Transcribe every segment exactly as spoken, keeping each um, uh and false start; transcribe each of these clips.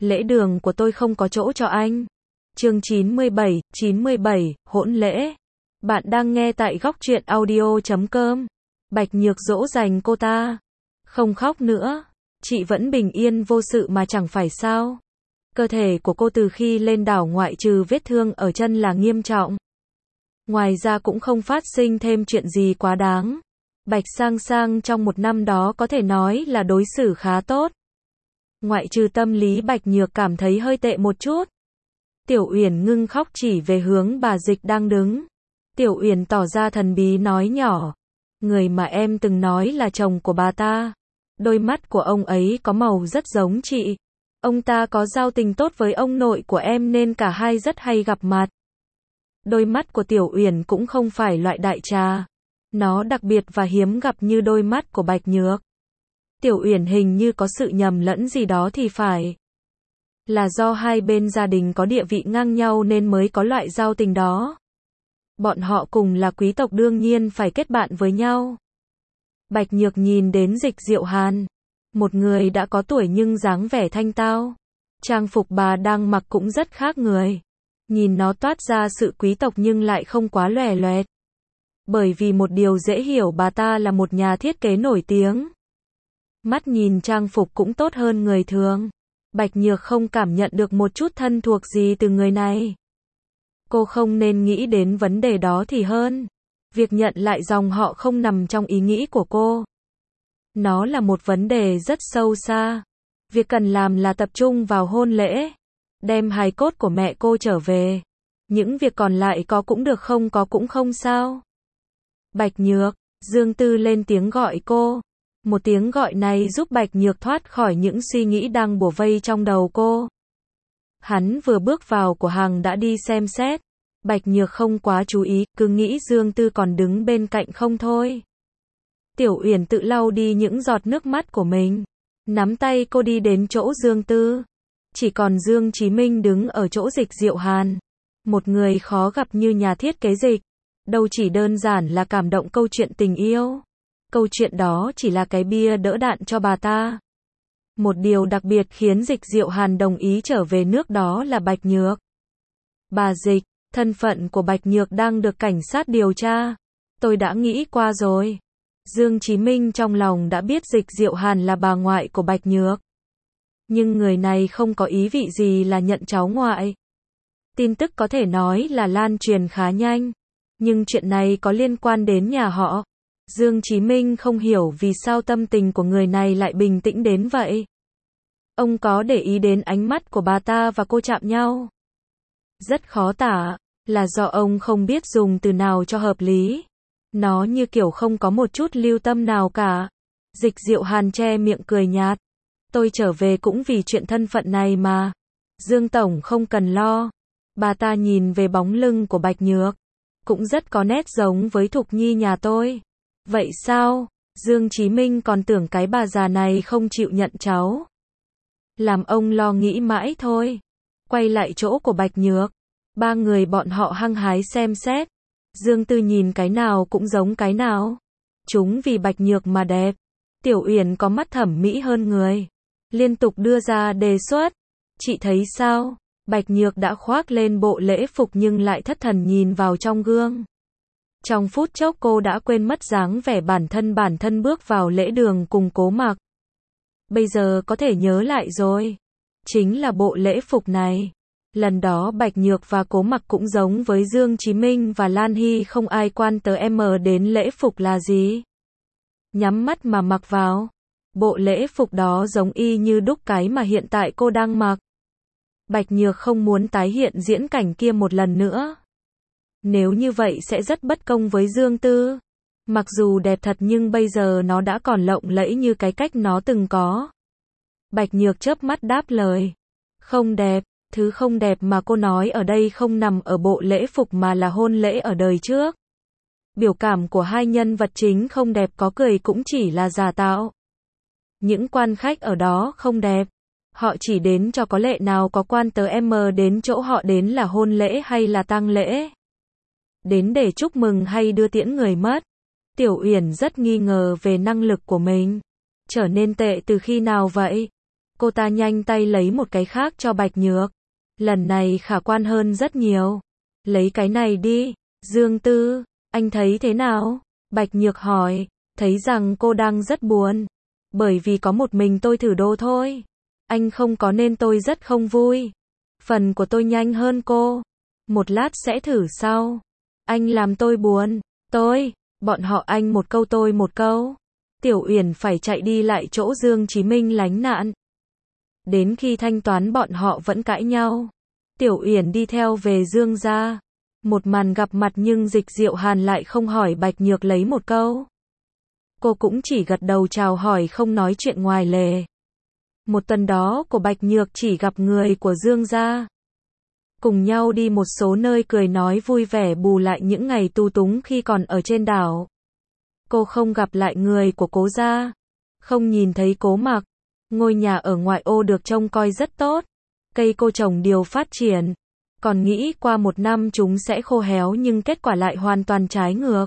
Lễ đường của tôi không có chỗ cho anh. Chương chín mươi bảy, chín mươi bảy, hỗn lễ. Bạn đang nghe tại góc truyện audio chấm com. Bạch Nhược dỗ dành cô ta. Không khóc nữa. Chị vẫn bình yên vô sự mà chẳng phải sao. Cơ thể của cô từ khi lên đảo ngoại trừ vết thương ở chân là nghiêm trọng. Ngoài ra cũng không phát sinh thêm chuyện gì quá đáng. Bạch Sang Sang trong một năm đó có thể nói là đối xử khá tốt. Ngoại trừ tâm lý Bạch Nhược cảm thấy hơi tệ một chút. Tiểu Uyển ngưng khóc chỉ về hướng bà Dịch đang đứng. Tiểu Uyển tỏ ra thần bí nói nhỏ. Người mà em từng nói là chồng của bà ta. Đôi mắt của ông ấy có màu rất giống chị. Ông ta có giao tình tốt với ông nội của em nên cả hai rất hay gặp mặt. Đôi mắt của Tiểu Uyển cũng không phải loại đại trà. Nó đặc biệt và hiếm gặp như đôi mắt của Bạch Nhược. Tiểu Uyển hình như có sự nhầm lẫn gì đó thì phải. Là do hai bên gia đình có địa vị ngang nhau nên mới có loại giao tình đó. Bọn họ cùng là quý tộc đương nhiên phải kết bạn với nhau. Bạch Nhược nhìn đến Dịch Diệu Hàn. Một người đã có tuổi nhưng dáng vẻ thanh tao. Trang phục bà đang mặc cũng rất khác người. Nhìn nó toát ra sự quý tộc nhưng lại không quá lòe loẹt. Bởi vì một điều dễ hiểu, bà ta là một nhà thiết kế nổi tiếng. Mắt nhìn trang phục cũng tốt hơn người thường. Bạch Nhược không cảm nhận được một chút thân thuộc gì từ người này. Cô không nên nghĩ đến vấn đề đó thì hơn. Việc nhận lại dòng họ không nằm trong ý nghĩ của cô. Nó là một vấn đề rất sâu xa. Việc cần làm là tập trung vào hôn lễ. Đem hài cốt của mẹ cô trở về. Những việc còn lại có cũng được, không có cũng không sao. Bạch Nhược, Dương Tư lên tiếng gọi cô. Một tiếng gọi này giúp Bạch Nhược thoát khỏi những suy nghĩ đang bủa vây trong đầu cô. Hắn vừa bước vào của hàng đã đi xem xét. Bạch Nhược không quá chú ý, cứ nghĩ Dương Tư còn đứng bên cạnh không thôi. Tiểu Uyển tự lau đi những giọt nước mắt của mình. Nắm tay cô đi đến chỗ Dương Tư. Chỉ còn Dương Chí Minh đứng ở chỗ Dịch Diệu Hàn. Một người khó gặp như nhà thiết kế Dịch. Đâu chỉ đơn giản là cảm động câu chuyện tình yêu. Câu chuyện đó chỉ là cái bia đỡ đạn cho bà ta. Một điều đặc biệt khiến Dịch Diệu Hàn đồng ý trở về nước đó là Bạch Nhược. Bà Dịch, thân phận của Bạch Nhược đang được cảnh sát điều tra. Tôi đã nghĩ qua rồi. Dương Chí Minh trong lòng đã biết Dịch Diệu Hàn là bà ngoại của Bạch Nhược. Nhưng người này không có ý vị gì là nhận cháu ngoại. Tin tức có thể nói là lan truyền khá nhanh. Nhưng chuyện này có liên quan đến nhà họ. Dương Chí Minh không hiểu vì sao tâm tình của người này lại bình tĩnh đến vậy. Ông có để ý đến ánh mắt của bà ta và cô chạm nhau. Rất khó tả, là do ông không biết dùng từ nào cho hợp lý. Nó như kiểu không có một chút lưu tâm nào cả. Dịch Diệu Hàn che miệng cười nhạt. Tôi trở về cũng vì chuyện thân phận này mà. Dương Tổng không cần lo. Bà ta nhìn về bóng lưng của Bạch Nhược. Cũng rất có nét giống với Thục Nhi nhà tôi. Vậy sao? Dương Chí Minh còn tưởng cái bà già này không chịu nhận cháu. Làm ông lo nghĩ mãi thôi. Quay lại chỗ của Bạch Nhược. Ba người bọn họ hăng hái xem xét. Dương Tư nhìn cái nào cũng giống cái nào. Chúng vì Bạch Nhược mà đẹp. Tiểu Uyển có mắt thẩm mỹ hơn người. Liên tục đưa ra đề xuất. Chị thấy sao? Bạch Nhược đã khoác lên bộ lễ phục nhưng lại thất thần nhìn vào trong gương. Trong phút chốc cô đã quên mất dáng vẻ bản thân bản thân bước vào lễ đường cùng Cố Mặc. Bây giờ có thể nhớ lại rồi. Chính là bộ lễ phục này. Lần đó Bạch Nhược và Cố Mặc cũng giống với Dương Chí Minh và Lan Hy, không ai quan tới em đến lễ phục là gì. Nhắm mắt mà mặc vào. Bộ lễ phục đó giống y như đúc cái mà hiện tại cô đang mặc. Bạch Nhược không muốn tái hiện diễn cảnh kia một lần nữa. Nếu như vậy sẽ rất bất công với Dương Tư. Mặc dù đẹp thật nhưng bây giờ nó đã còn lộng lẫy như cái cách nó từng có. Bạch Nhược chớp mắt đáp lời. Không đẹp, thứ không đẹp mà cô nói ở đây không nằm ở bộ lễ phục mà là hôn lễ ở đời trước. Biểu cảm của hai nhân vật chính không đẹp, có cười cũng chỉ là giả tạo. Những quan khách ở đó không đẹp. Họ chỉ đến cho có lệ nào có quan tớ em đến chỗ họ đến là hôn lễ hay là tang lễ. Đến để chúc mừng hay đưa tiễn người mất. Tiểu Uyển rất nghi ngờ về năng lực của mình. Trở nên tệ từ khi nào vậy? Cô ta nhanh tay lấy một cái khác cho Bạch Nhược. Lần này khả quan hơn rất nhiều. Lấy cái này đi, Dương Tư, anh thấy thế nào? Bạch Nhược hỏi, thấy rằng cô đang rất buồn. Bởi vì có một mình tôi thử đồ thôi. Anh không có nên tôi rất không vui. Phần của tôi nhanh hơn cô. Một lát sẽ thử sau. Anh làm tôi buồn. Tôi, bọn họ anh một câu tôi một câu. Tiểu Uyển phải chạy đi lại chỗ Dương Chí Minh lánh nạn. Đến khi thanh toán bọn họ vẫn cãi nhau. Tiểu Uyển đi theo về Dương gia. Một màn gặp mặt nhưng Dịch Diệu Hàn lại không hỏi Bạch Nhược lấy một câu. Cô cũng chỉ gật đầu chào hỏi không nói chuyện ngoài lề. Một tuần đó của Bạch Nhược chỉ gặp người của Dương gia. Cùng nhau đi một số nơi cười nói vui vẻ bù lại những ngày tu túng khi còn ở trên đảo. Cô không gặp lại người của Cố gia. Không nhìn thấy Cố Mặc. Ngôi nhà ở ngoại ô được trông coi rất tốt. Cây cô trồng điều phát triển. Còn nghĩ qua một năm chúng sẽ khô héo nhưng kết quả lại hoàn toàn trái ngược.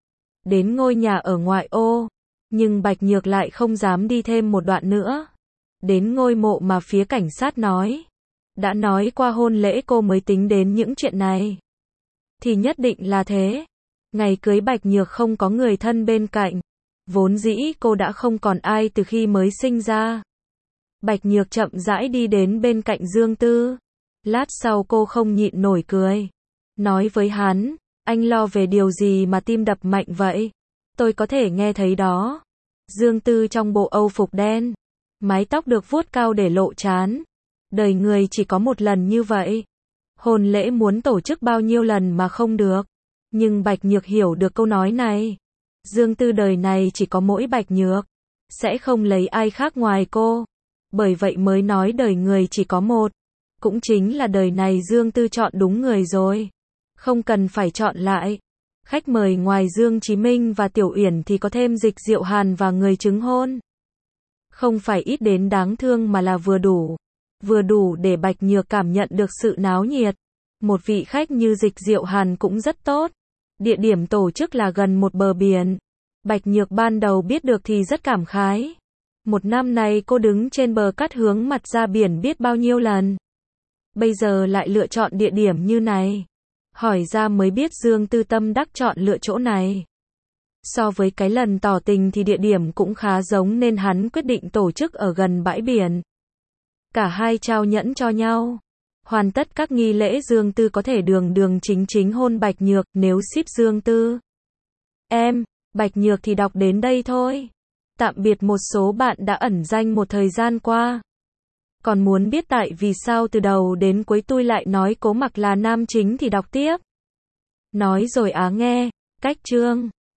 Đến ngôi nhà ở ngoại ô. Nhưng Bạch Nhược lại không dám đi thêm một đoạn nữa. Đến ngôi mộ mà phía cảnh sát nói. Đã nói qua hôn lễ cô mới tính đến những chuyện này. Thì nhất định là thế. Ngày cưới Bạch Nhược không có người thân bên cạnh. Vốn dĩ cô đã không còn ai từ khi mới sinh ra. Bạch Nhược chậm rãi đi đến bên cạnh Dương Tư. Lát sau cô không nhịn nổi cười. Nói với hắn, anh lo về điều gì mà tim đập mạnh vậy? Tôi có thể nghe thấy đó. Dương Tư trong bộ âu phục đen. Mái tóc được vuốt cao để lộ trán. Đời người chỉ có một lần như vậy. Hôn lễ muốn tổ chức bao nhiêu lần mà không được. Nhưng Bạch Nhược hiểu được câu nói này. Dương Tư đời này chỉ có mỗi Bạch Nhược. Sẽ không lấy ai khác ngoài cô. Bởi vậy mới nói đời người chỉ có một. Cũng chính là đời này Dương Tư chọn đúng người rồi. Không cần phải chọn lại. Khách mời ngoài Dương Chí Minh và Tiểu Uyển thì có thêm Dịch Diệu Hàn và người chứng hôn. Không phải ít đến đáng thương mà là vừa đủ. Vừa đủ để Bạch Nhược cảm nhận được sự náo nhiệt. Một vị khách như Dịch Diệu Hàn cũng rất tốt. Địa điểm tổ chức là gần một bờ biển. Bạch Nhược ban đầu biết được thì rất cảm khái. Một năm này cô đứng trên bờ cát hướng mặt ra biển biết bao nhiêu lần. Bây giờ lại lựa chọn địa điểm như này. Hỏi ra mới biết Dương Tư tâm đắc chọn lựa chỗ này. So với cái lần tỏ tình thì địa điểm cũng khá giống nên hắn quyết định tổ chức ở gần bãi biển. Cả hai trao nhẫn cho nhau. Hoàn tất các nghi lễ Dương Tư có thể đường đường chính chính hôn Bạch Nhược nếu ship Dương Tư. Em, Bạch Nhược thì đọc đến đây thôi. Tạm biệt một số bạn đã ẩn danh một thời gian qua. Còn muốn biết tại vì sao từ đầu đến cuối tôi lại nói Cố Mặc là nam chính thì đọc tiếp. Nói rồi á nghe. Cách chương